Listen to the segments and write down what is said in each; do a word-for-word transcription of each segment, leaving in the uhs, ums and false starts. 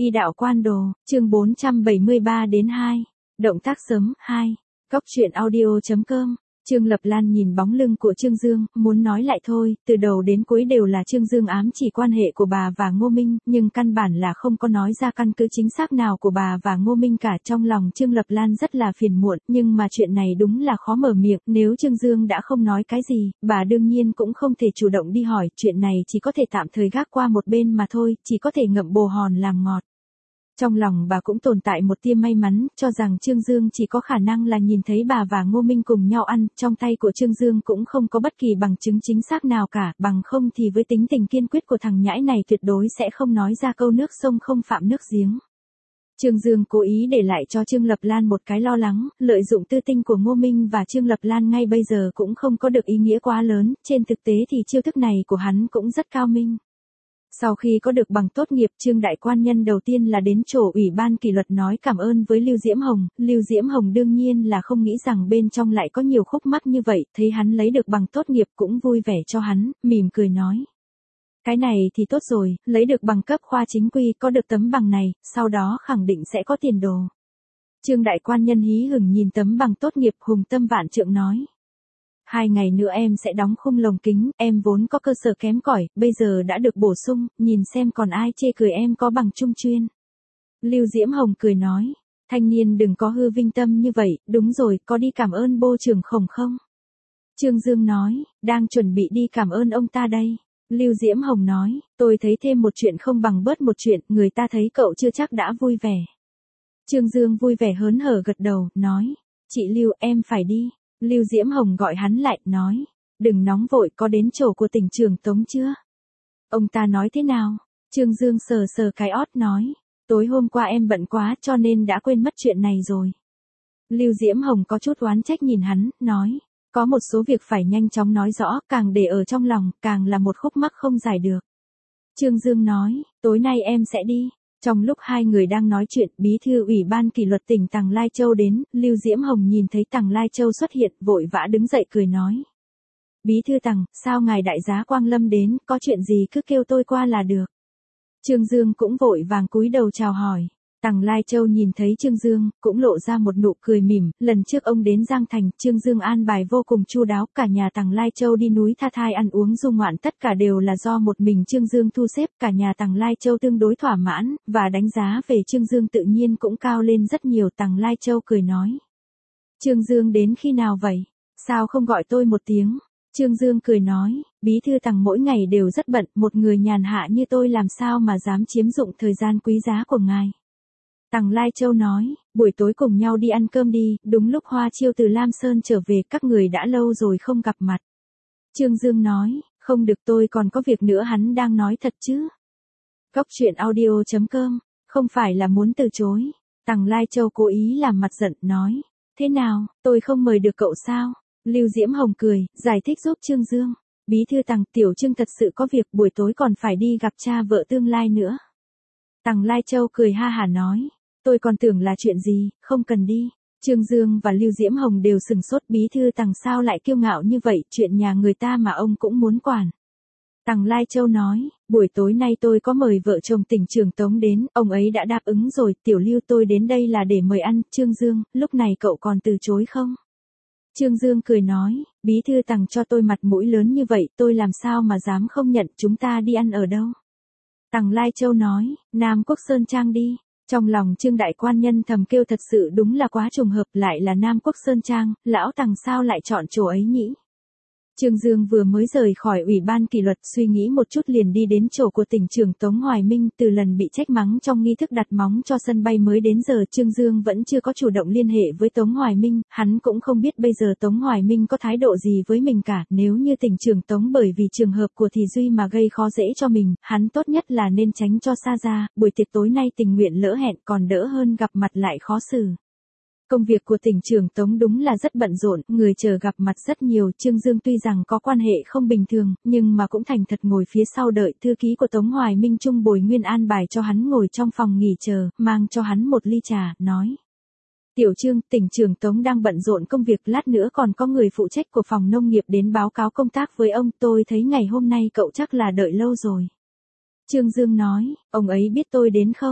Y đạo quan đồ, chương bốn trăm bảy mươi ba đến hai. Động tác sớm, hai. Góc truyện audio chấm com. Trương Lập Lan nhìn bóng lưng của Trương Dương, muốn nói lại thôi, từ đầu đến cuối đều là Trương Dương ám chỉ quan hệ của bà và Ngô Minh, nhưng căn bản là không có nói ra căn cứ chính xác nào của bà và Ngô Minh cả. Trong lòng Trương Lập Lan rất là phiền muộn, nhưng mà chuyện này đúng là khó mở miệng, nếu Trương Dương đã không nói cái gì, bà đương nhiên cũng không thể chủ động đi hỏi, chuyện này chỉ có thể tạm thời gác qua một bên mà thôi, chỉ có thể ngậm bồ hòn làm ngọt. Trong lòng bà cũng tồn tại một tia may mắn, cho rằng Trương Dương chỉ có khả năng là nhìn thấy bà và Ngô Minh cùng nhau ăn, trong tay của Trương Dương cũng không có bất kỳ bằng chứng chính xác nào cả, bằng không thì với tính tình kiên quyết của thằng nhãi này tuyệt đối sẽ không nói ra câu nước sông không phạm nước giếng. Trương Dương cố ý để lại cho Trương Lập Lan một cái lo lắng, lợi dụng tư tinh của Ngô Minh và Trương Lập Lan ngay bây giờ cũng không có được ý nghĩa quá lớn, trên thực tế thì chiêu thức này của hắn cũng rất cao minh. Sau khi có được bằng tốt nghiệp, Trương đại quan nhân đầu tiên là đến chỗ ủy ban kỷ luật nói cảm ơn với Lưu Diễm Hồng, Lưu Diễm Hồng đương nhiên là không nghĩ rằng bên trong lại có nhiều khúc mắc như vậy, thấy hắn lấy được bằng tốt nghiệp cũng vui vẻ cho hắn, mỉm cười nói. Cái này thì tốt rồi, lấy được bằng cấp khoa chính quy, có được tấm bằng này, sau đó khẳng định sẽ có tiền đồ. Trương đại quan nhân hí hửng nhìn tấm bằng tốt nghiệp, hùng tâm vạn trượng nói. Hai ngày nữa em sẽ đóng khung lồng kính, em vốn có cơ sở kém cỏi, bây giờ đã được bổ sung, nhìn xem còn ai chê cười em có bằng trung chuyên. Lưu Diễm Hồng cười nói, thanh niên đừng có hư vinh tâm như vậy, đúng rồi, có đi cảm ơn Bô trưởng Khổng không? Trương Dương nói, đang chuẩn bị đi cảm ơn ông ta đây. Lưu Diễm Hồng nói, tôi thấy thêm một chuyện không bằng bớt một chuyện, người ta thấy cậu chưa chắc đã vui vẻ. Trương Dương vui vẻ hớn hở gật đầu, nói, chị Lưu em phải đi. Lưu Diễm Hồng gọi hắn lại, nói, đừng nóng vội, có đến chỗ của tỉnh trưởng Tống chưa? Ông ta nói thế nào? Trương Dương sờ sờ cái ót nói, tối hôm qua em bận quá cho nên đã quên mất chuyện này rồi. Lưu Diễm Hồng có chút oán trách nhìn hắn, nói, có một số việc phải nhanh chóng nói rõ, càng để ở trong lòng, càng là một khúc mắc không giải được. Trương Dương nói, tối nay em sẽ đi. Trong lúc hai người đang nói chuyện, bí thư ủy ban kỷ luật tỉnh Tằng Lai Châu đến, Lưu Diễm Hồng nhìn thấy Tằng Lai Châu xuất hiện, vội vã đứng dậy cười nói. Bí thư Tằng, sao ngài đại giá Quang Lâm đến, có chuyện gì cứ kêu tôi qua là được. Trương Dương cũng vội vàng cúi đầu chào hỏi. Tằng Lai Châu nhìn thấy Trương Dương, cũng lộ ra một nụ cười mỉm, lần trước ông đến Giang Thành, Trương Dương an bài vô cùng chu đáo, cả nhà Tằng Lai Châu đi núi Tha Thai ăn uống du ngoạn tất cả đều là do một mình Trương Dương thu xếp, cả nhà Tằng Lai Châu tương đối thỏa mãn, và đánh giá về Trương Dương tự nhiên cũng cao lên rất nhiều. Tằng Lai Châu cười nói. Trương Dương đến khi nào vậy? Sao không gọi tôi một tiếng? Trương Dương cười nói, bí thư Tằng mỗi ngày đều rất bận, một người nhàn hạ như tôi làm sao mà dám chiếm dụng thời gian quý giá của ngài. Tằng Lai Châu nói, buổi tối cùng nhau đi ăn cơm đi, đúng lúc Hoa Chiêu từ Lam Sơn trở về, các người đã lâu rồi không gặp mặt. Trương Dương nói, không được, tôi còn có việc nữa. Hắn đang nói thật chứ? Góc truyện audio chấm com, không phải là muốn từ chối. Tằng Lai Châu cố ý làm mặt giận, nói, thế nào, tôi không mời được cậu sao? Lưu Diễm Hồng cười, giải thích giúp Trương Dương. Bí thư Tằng, tiểu Trương thật sự có việc, buổi tối còn phải đi gặp cha vợ tương lai nữa. Tằng Lai Châu cười ha hả nói. Tôi còn tưởng là chuyện gì, không cần đi. Trương Dương và Lưu Diễm Hồng đều sừng sốt, bí thư Tằng sao lại kiêu ngạo như vậy, chuyện nhà người ta mà ông cũng muốn quản. Tằng Lai Châu nói, buổi tối nay tôi có mời vợ chồng tỉnh trưởng Tống đến, ông ấy đã đáp ứng rồi, tiểu Lưu tôi đến đây là để mời ăn. Trương Dương, lúc này cậu còn từ chối không? Trương Dương cười nói, bí thư Tằng cho tôi mặt mũi lớn như vậy, tôi làm sao mà dám không nhận, chúng ta đi ăn ở đâu? Tằng Lai Châu nói, Nam Quốc Sơn Trang đi. Trong lòng Trương đại quan nhân thầm kêu thật sự đúng là quá trùng hợp, lại là Nam Quốc Sơn Trang, lão Tằng sao lại chọn chỗ ấy nhỉ? Trương Dương vừa mới rời khỏi ủy ban kỷ luật, suy nghĩ một chút liền đi đến chỗ của tỉnh trưởng Tống Hoài Minh. Từ lần bị trách mắng trong nghi thức đặt móng cho sân bay mới đến giờ, Trương Dương vẫn chưa có chủ động liên hệ với Tống Hoài Minh, hắn cũng không biết bây giờ Tống Hoài Minh có thái độ gì với mình cả. Nếu như tỉnh trưởng Tống bởi vì trường hợp của Thì Duy mà gây khó dễ cho mình, hắn tốt nhất là nên tránh cho xa ra, buổi tiệc tối nay tình nguyện lỡ hẹn còn đỡ hơn gặp mặt lại khó xử. Công việc của tỉnh trưởng Tống đúng là rất bận rộn, người chờ gặp mặt rất nhiều. Trương Dương tuy rằng có quan hệ không bình thường, nhưng mà cũng thành thật ngồi phía sau đợi. Thư ký của Tống Hoài Minh Trung Bồi Nguyên an bài cho hắn ngồi trong phòng nghỉ chờ, mang cho hắn một ly trà, nói. Tiểu Trương, tỉnh trưởng Tống đang bận rộn công việc, lát nữa còn có người phụ trách của phòng nông nghiệp đến báo cáo công tác với ông, tôi thấy ngày hôm nay cậu chắc là đợi lâu rồi. Trương Dương nói, ông ấy biết tôi đến không?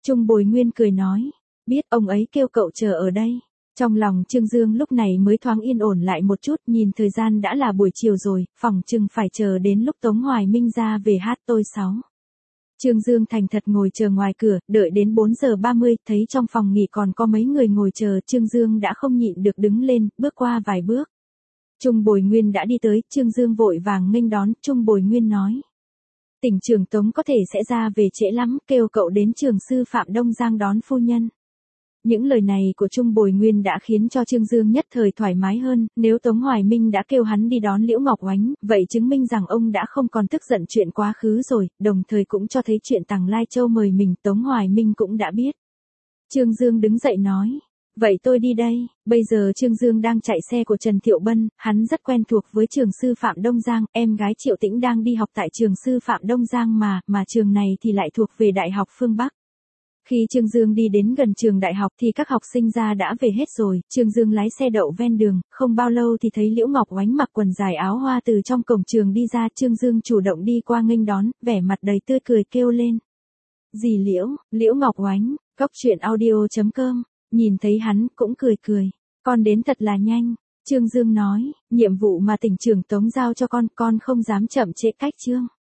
Trung Bồi Nguyên cười nói, biết ông ấy kêu cậu chờ ở đây. Trong lòng Trương Dương lúc này mới thoáng yên ổn lại một chút, nhìn thời gian đã là buổi chiều rồi, phòng chừng phải chờ đến lúc Tống Hoài Minh ra về hát tôi sáu. Trương Dương thành thật ngồi chờ ngoài cửa, đợi đến bốn giờ ba mươi, thấy trong phòng nghỉ còn có mấy người ngồi chờ, Trương Dương đã không nhịn được đứng lên, bước qua vài bước. Trung Bồi Nguyên đã đi tới, Trương Dương vội vàng nghênh đón, Trung Bồi Nguyên nói. Tỉnh trưởng Tống có thể sẽ ra về trễ lắm, kêu cậu đến trường sư Phạm Đông Giang đón phu nhân. Những lời này của Trung Bồi Nguyên đã khiến cho Trương Dương nhất thời thoải mái hơn, nếu Tống Hoài Minh đã kêu hắn đi đón Liễu Ngọc Oánh, vậy chứng minh rằng ông đã không còn tức giận chuyện quá khứ rồi, đồng thời cũng cho thấy chuyện Tằng Lai Châu mời mình Tống Hoài Minh cũng đã biết. Trương Dương đứng dậy nói, vậy tôi đi đây. Bây giờ Trương Dương đang chạy xe của Trần Thiệu Bân, hắn rất quen thuộc với trường sư Phạm Đông Giang, em gái Triệu Tĩnh đang đi học tại trường sư Phạm Đông Giang mà, mà trường này thì lại thuộc về Đại học Phương Bắc. Khi Trương Dương đi đến gần trường đại học thì các học sinh ra đã về hết rồi, Trương Dương lái xe đậu ven đường, không bao lâu thì thấy Liễu Ngọc Oánh mặc quần dài áo hoa từ trong cổng trường đi ra, Trương Dương chủ động đi qua nghênh đón, vẻ mặt đầy tươi cười kêu lên. Dì Liễu, Liễu Ngọc Oánh, Cóc Truyện Audio chấm com, nhìn thấy hắn cũng cười cười, con đến thật là nhanh, Trương Dương nói, nhiệm vụ mà tỉnh trưởng Tống giao cho con, con không dám chậm trễ cách chương.